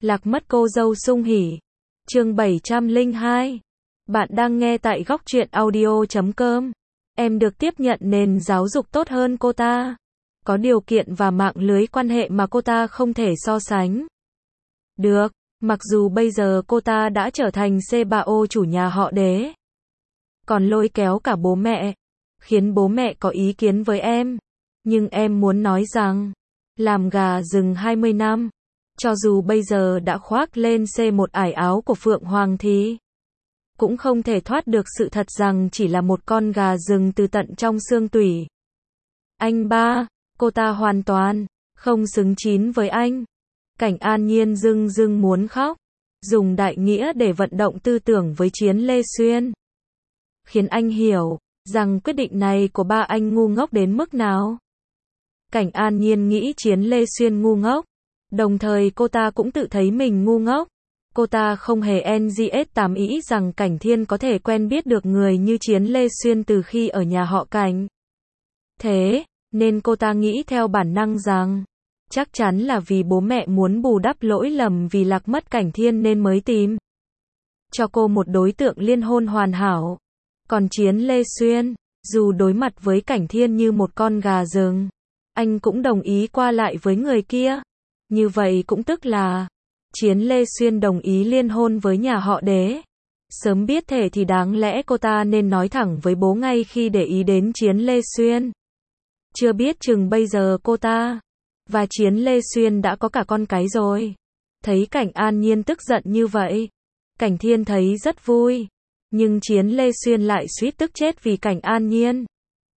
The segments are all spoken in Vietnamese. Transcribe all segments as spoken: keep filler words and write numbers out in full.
Lạc mất cô dâu sung hỉ. Chương bảy trăm lẻ hai. Bạn đang nghe tại góc truyện audio chấm com. Em được tiếp nhận nền giáo dục tốt hơn cô ta. Có điều kiện và mạng lưới quan hệ mà cô ta không thể so sánh được. Mặc dù bây giờ cô ta đã trở thành xê ba ô chủ nhà họ Đế, còn lôi kéo cả bố mẹ, khiến bố mẹ có ý kiến với em. Nhưng em muốn nói rằng, làm gà rừng hai mươi năm, cho dù bây giờ đã khoác lên xê một ải áo của Phượng Hoàng thì cũng không thể thoát được sự thật rằng chỉ là một con gà rừng từ tận trong xương tủy. Anh ba, cô ta hoàn toàn không xứng chín với anh. Cảnh An Nhiên dưng dưng muốn khóc, dùng đại nghĩa để vận động tư tưởng với Chiến Lê Xuyên, khiến anh hiểu rằng quyết định này của ba anh ngu ngốc đến mức nào. Cảnh An Nhiên nghĩ Chiến Lê Xuyên ngu ngốc, đồng thời cô ta cũng tự thấy mình ngu ngốc. Cô ta không hề en giê ét tám ý rằng Cảnh Thiên có thể quen biết được người như Chiến Lê Xuyên từ khi ở nhà họ Cảnh. Thế nên cô ta nghĩ theo bản năng rằng chắc chắn là vì bố mẹ muốn bù đắp lỗi lầm vì lạc mất Cảnh Thiên nên mới tìm cho cô một đối tượng liên hôn hoàn hảo. Còn Chiến Lê Xuyên, dù đối mặt với Cảnh Thiên như một con gà rừng, anh cũng đồng ý qua lại với người kia. Như vậy cũng tức là Chiến Lê Xuyên đồng ý liên hôn với nhà họ Đế. Sớm biết thể thì đáng lẽ cô ta nên nói thẳng với bố ngay khi để ý đến Chiến Lê Xuyên. Chưa biết chừng bây giờ cô ta và Chiến Lê Xuyên đã có cả con cái rồi. Thấy Cảnh An Nhiên tức giận như vậy, Cảnh Thiên thấy rất vui. Nhưng Chiến Lê Xuyên lại suýt tức chết vì Cảnh An Nhiên.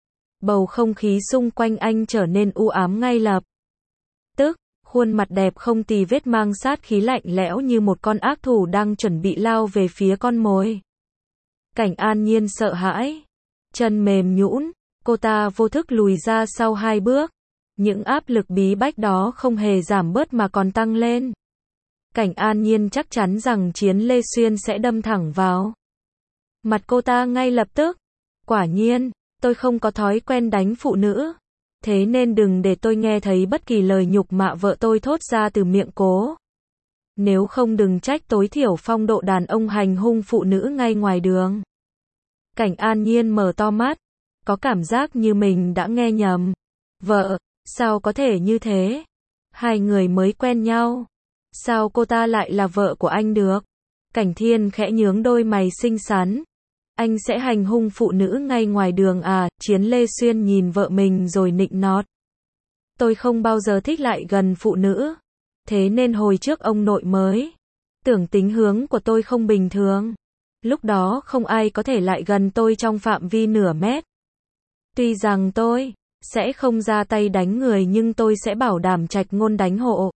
Bầu không khí xung quanh anh trở nên u ám ngay lập tức. Khuôn mặt đẹp không tì vết mang sát khí lạnh lẽo như một con ác thủ đang chuẩn bị lao về phía con mồi. Cảnh An Nhiên sợ hãi, chân mềm nhũn, cô ta vô thức lùi ra sau hai bước. Những áp lực bí bách đó không hề giảm bớt mà còn tăng lên. Cảnh An Nhiên chắc chắn rằng Chiến Lê Xuyên sẽ đâm thẳng vào mặt cô ta ngay lập tức. Quả nhiên, tôi không có thói quen đánh phụ nữ. Thế nên đừng để tôi nghe thấy bất kỳ lời nhục mạ vợ tôi thốt ra từ miệng cố. Nếu không đừng trách tối thiểu phong độ đàn ông hành hung phụ nữ ngay ngoài đường. Cảnh An Nhiên mở to mắt, có cảm giác như mình đã nghe nhầm. Vợ, sao có thể như thế? Hai người mới quen nhau. Sao cô ta lại là vợ của anh được? Cảnh Thiên khẽ nhướng đôi mày xinh xắn. Anh sẽ hành hung phụ nữ ngay ngoài đường à? Chiến Lê Xuyên nhìn vợ mình rồi nịnh nọt. Tôi không bao giờ thích lại gần phụ nữ. Thế nên hồi trước ông nội mới tưởng tính hướng của tôi không bình thường. Lúc đó không ai có thể lại gần tôi trong phạm vi nửa mét. Tuy rằng tôi sẽ không ra tay đánh người nhưng tôi sẽ bảo đảm trạch ngôn đánh hộ.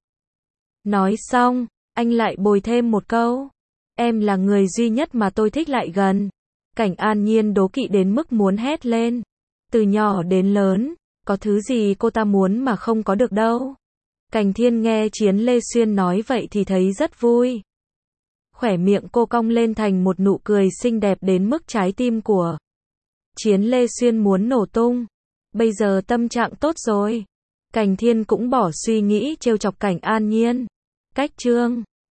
Nói xong, anh lại bồi thêm một câu. Em là người duy nhất mà tôi thích lại gần. Cảnh An Nhiên đố kỵ đến mức muốn hét lên. Từ nhỏ đến lớn, có thứ gì cô ta muốn mà không có được đâu. Cảnh Thiên nghe Chiến Lê Xuyên nói vậy thì thấy rất vui. Khỏe miệng cô cong lên thành một nụ cười xinh đẹp đến mức trái tim của Chiến Lê Xuyên muốn nổ tung. Bây giờ tâm trạng tốt rồi. Cảnh Thiên cũng bỏ suy nghĩ trêu chọc Cảnh An Nhiên. Cách chương